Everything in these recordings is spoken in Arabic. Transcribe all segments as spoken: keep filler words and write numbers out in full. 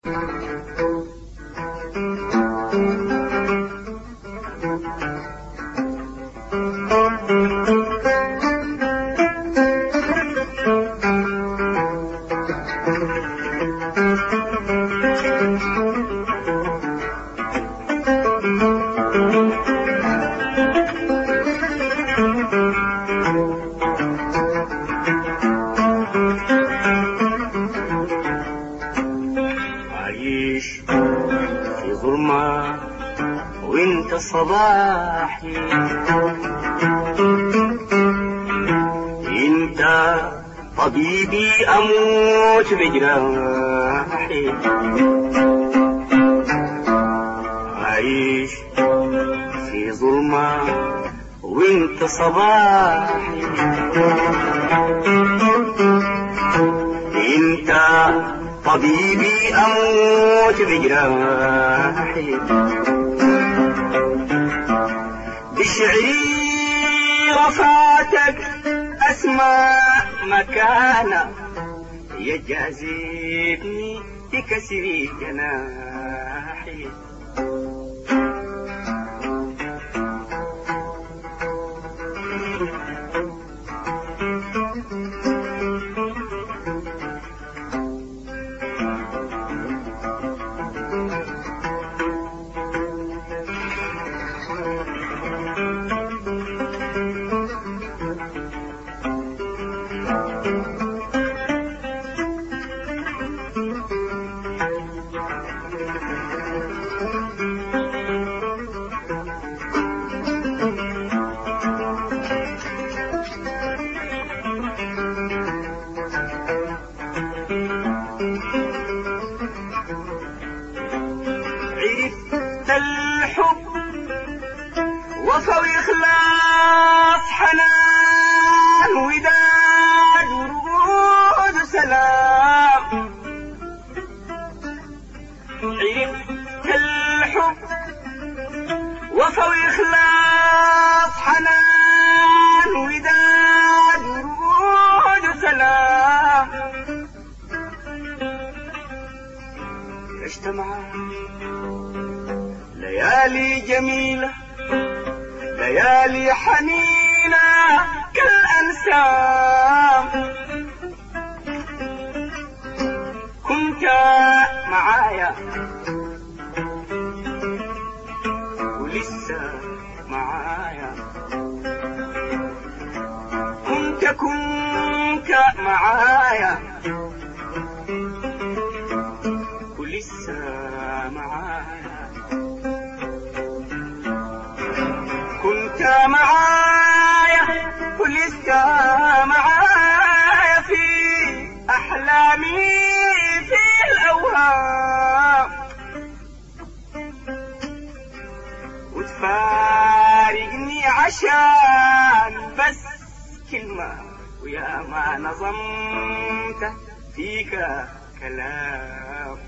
عايش في ظلمة وانت صباحي، انت طبيبي اموت بجراحي. عايش في ظلمة وانت صباحي، انت طبيبي اموت بجراحي. بشعري رفعتك اسمى مكانه، يجازيبني بكسر جناحي. عرفت الحب وفا وإخلاص، حنان وداد ورود وسلام. عرفت الحب وفا وإخلاص، حنان وداد ورود وسلام. اجتمع ليالي جميلة، ليالي حنينة كالأنسام. كنت معايا ولسه معايا، كنت كنت معايا ولسه معايا. كنت معايا ولسه معايا في أحلامي في الأوهام. وتفارقني عشان بس كلمة، ويا ما نظمت فيك كلام.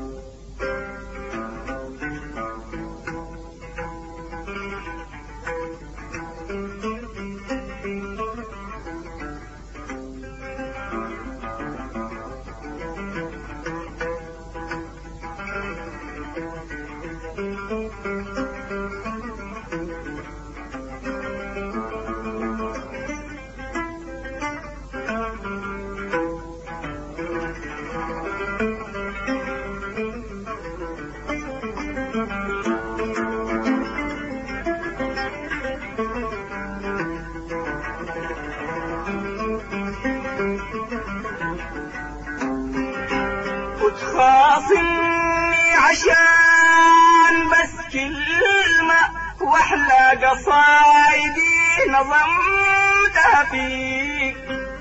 وتخاصمني عشان بس كلمة، واحلى قصايدي نظمتها فيك.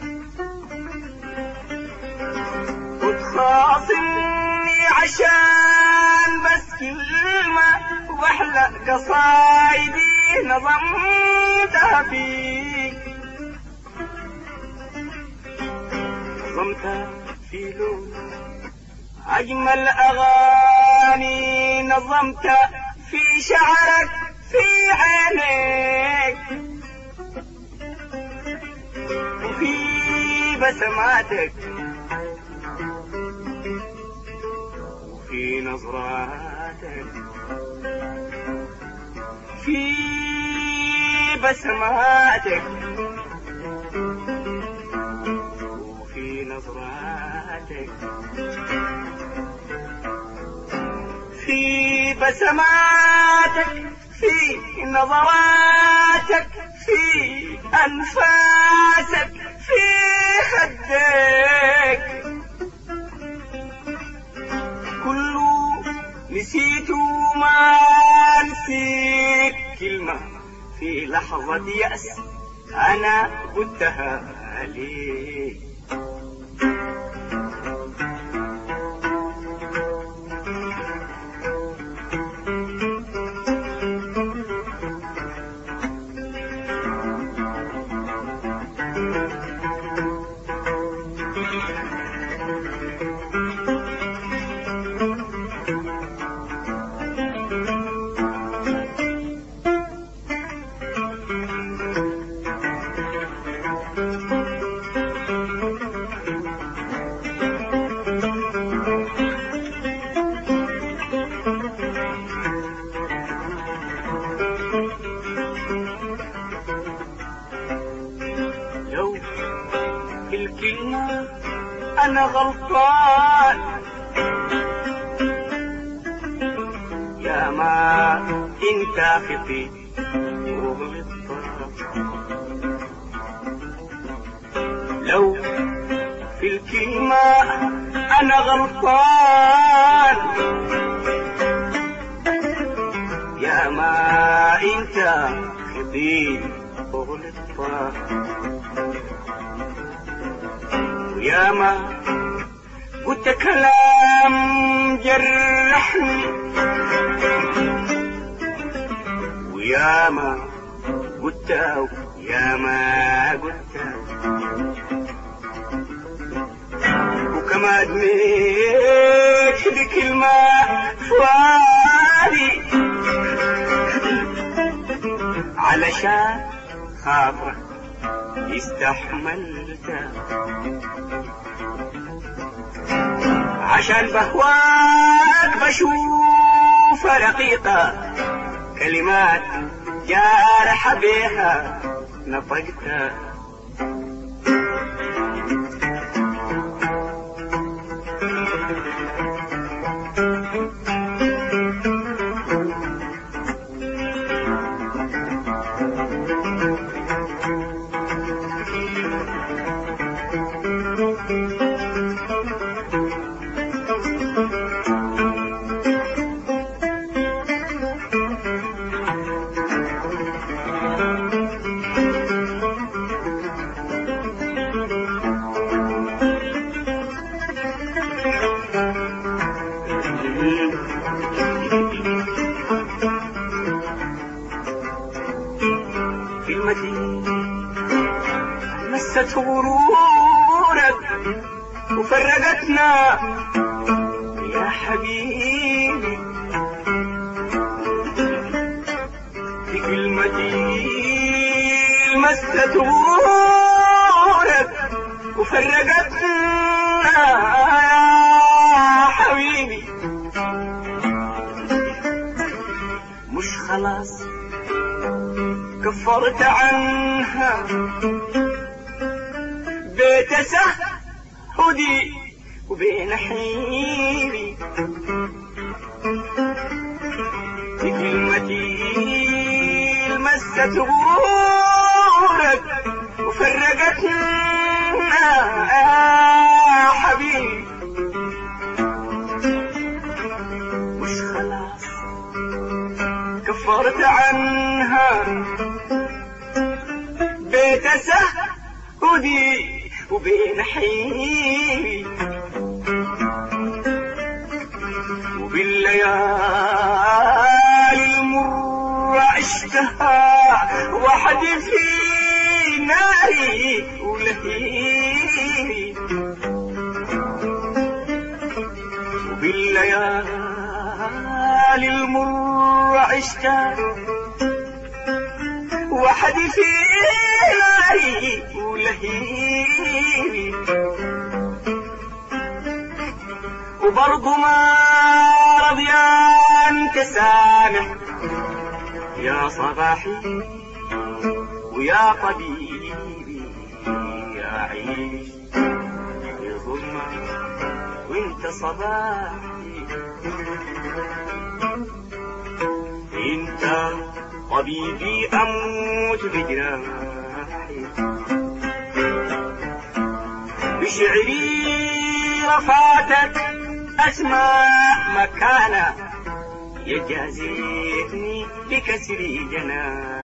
وتخاصمني عشان بس كلمة، واحلى قصايدي نظمتها فيك. نظمتها في لون أجمل أغاني، نظمت في شعرك في عينيك، وفي بسماتك وفي نظراتك في بسماتك وفي نظراتك في بسماتك في نظراتك في أنفاسك في خدك كله نسيت وما نسيت كلمة في لحظة يأس أنا قلتها عليك. الكلمة أنا غلطان يا ما أنت خطي وغلطان لو في الكلمة أنا غلطان يا ما أنت خطي وغلطان يا ما قلت كلام جرحني ويا ما قلت يا ما قلت وكما ادميت بكلمة فادي علشان خاطرك استحملتها عشان بهواك بشوف رقيقة كلمات جارح بيها نطقتها كلمتي مست غرورك وفرقتنا يا حبيبي في كلمتي مست غرورك وفرقتنا يا حبيبي مش خلاص كفرت عنها بيت سهودي وبين حيري في كلمتي مست غرورك وفرقتنا يا حبيبي مش خلاص كفرت عنها بيت سهودي وبين حيري وبالليالي المرة عشتها وحدي في ناري ولهيبي وبالليالي المرة عشتها وحدي في ناري ولهيبي وبرضو ما سامح يا صباحي ويا طبيبي يا عيش في ظلمة وانت صباحي. انت طبيبي اموت بجراحي، بشعري رفعتك اسماء مكانه يجازيني بكسر جناحي.